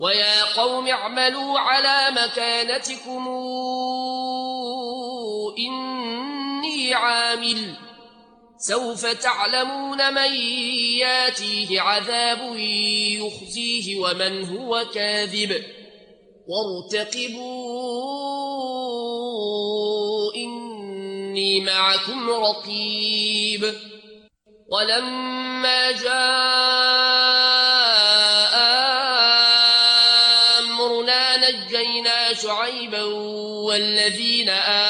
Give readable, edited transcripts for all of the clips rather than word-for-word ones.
ويا قوم اعملوا على مكانتكم إني عامل سوف تعلمون من ياتيه عذاب يخزيه ومن هو كاذب وارتقبوا إني معكم رقيب ولما جاء أمرنا نجينا شعيبا والذين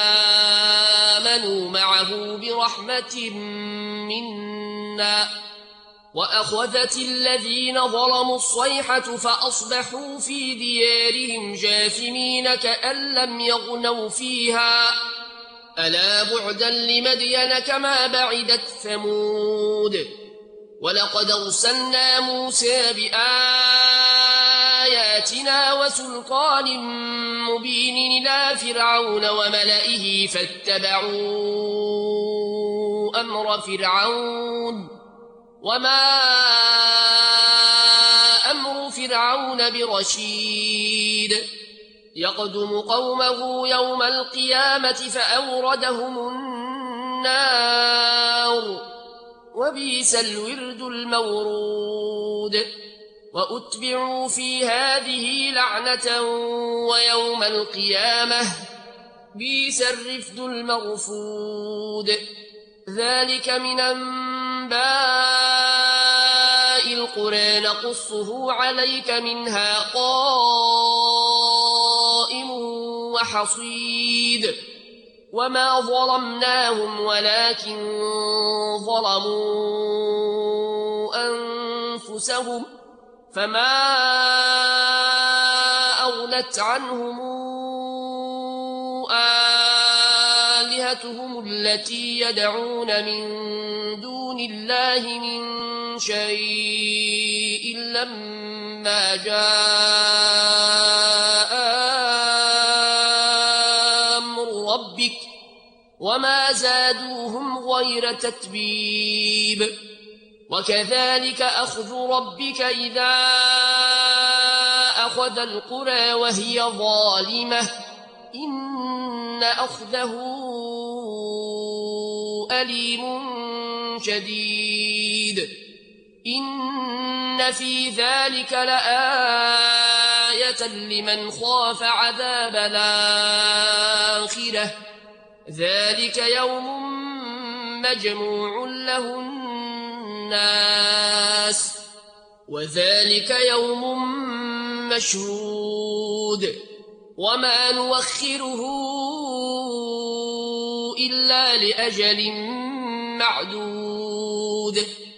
آمنوا معه برحمة منا وأخذت الذين ظلموا الصيحة فأصبحوا في ديارهم جاثمين كأن لم يغنوا فيها ألا بعدا لمدين كما بعدت ثمود ولقد أرسلنا موسى بآياتنا وسلطان مبين إلى فرعون وملئه فاتبعوا أمر فرعون وما أمر فرعون برشيد يقدم قومه يوم القيامة فأوردهم النار وبئس الورد المورود وأتبعوا في هذه لعنة ويوم القيامة بئس الرفد المرفود ذلك من أنباء القرى نقصه عليك منها قائم وحصيد وما ظلمناهم ولكن ظلموا أنفسهم فما أغنت عنهم آلهتهم التي يدعون من دون الله من شيء لما جاء أمر ربك وما زادوهم غير تتبيب وكذلك أخذ ربك إذا أخذ القرى وهي ظالمة إن أخذه أليم شديد إن في ذلك لآية لمن خاف عذاب الآخرة ذلك يوم مجموع له الناس وذلك يوم مشهود وما نوخره إلا لأجل معدود